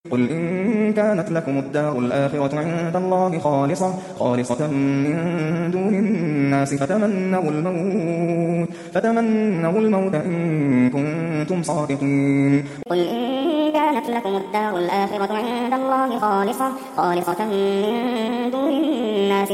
قل إن كانت لكم الدار الآخرة عند الله خالصة من دون الناس فتمنوا الموت إن كنتم صادقين. قل إن كانت لكم الدار الآخرة عند الله خالصة من دون الناس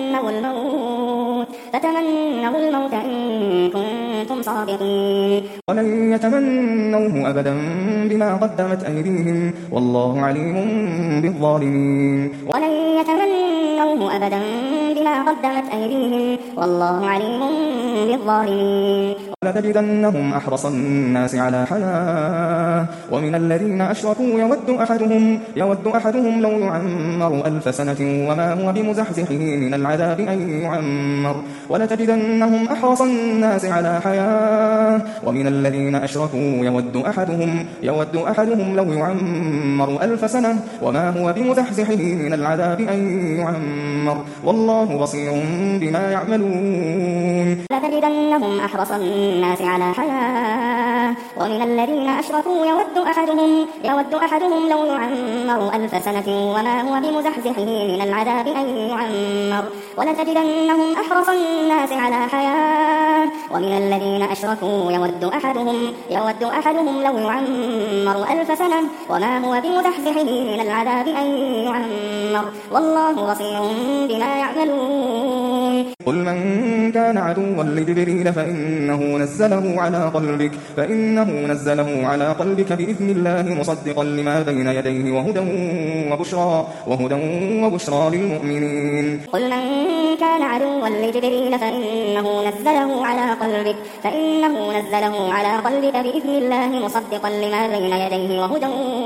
فتمنوا الموت إن كنتم صادقين. ولن يتمنوه أبدا بما قدمت أيديهم والله عليم بالظالمين. ولن يتمنوه أبدا بما قدمت أيديهم والله عليم بالظالمين. ولتجدنهم أحرص الناس على حياة ومن الذين أشركوا يود أحدهم لو يعمر 1000 سنة وما هو بمزحزحه من العذاب أن يعمر. ولتجدنهم أحرص الناس على حياة ومن الذين أشركوا يود أحدهم لو يعمر 1000 سنة وما هو بمزحزحه من العذاب أن يعمر والله بصير بما يعملون. لتجدنهم أحرص الناس على حياة ومن الذين أشركوا يود أحدهم لو يعمر 1000 سنة وما هو بمزحزحه من العذاب أن يعمر. ولتجدنهم أحرص الناس على حياة ومن الذين أشركوا يود أحدهم لو يعمر 1000 سنة وما هو بمزحزحه من العذاب أن يعمر والله بصير بما يعملون. قل من كان عدوا لجبريل فإنه نزله على قلبك بإذن الله مصدقا لما بين يديه وهدى وبشرى للمؤمنين. قل من كان عدوا لجبريل فإنه نزله على قلبك بإذن الله مصدقا لما بين يديه وهدى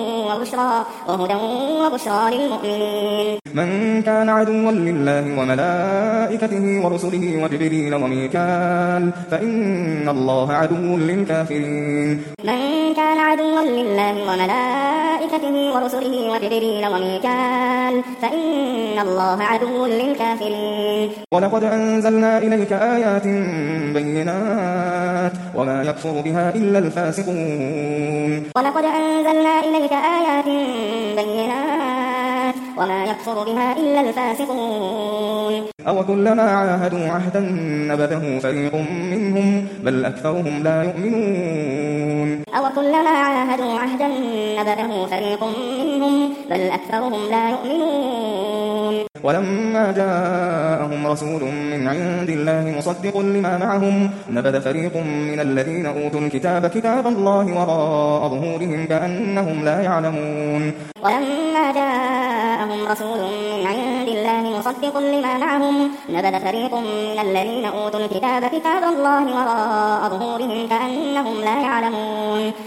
وبشرى للمؤمنين. من كان عدوا لله وملائكته ورسله وجبريل وميكال فإن الله عدو للكافرين. من كان عدوا لله وملائكته ورسله وجبريل وميكال فإن الله عدو للكافرين. ولقد أنزلنا إليك آيات بينات وما يكفر بها إلا الفاسقون. ولقد أنزلنا إليك آيات بينات وما يكفر بها إلا الفاسقون. أو كلما عاهدوا عهدا نبذه فريق منهم بل أكثرهم لا يؤمنون. أو كلما عاهدوا عهدا نبذه فريق منهم بل أكثرهم لا يؤمنون. ولما جاءهم رسول من عند الله مصدق لما معهم نبذ فريق من الذين أوتوا الكتاب كتاب الله وراء ظهورهم كأنهم لا يعلمون. ولما جاءهم رسول من عند الله مصدق لما معهم نبذ فريق من الذين أوتوا الكتاب كتاب الله وراء ظهورهم كأنهم لا يعلمون.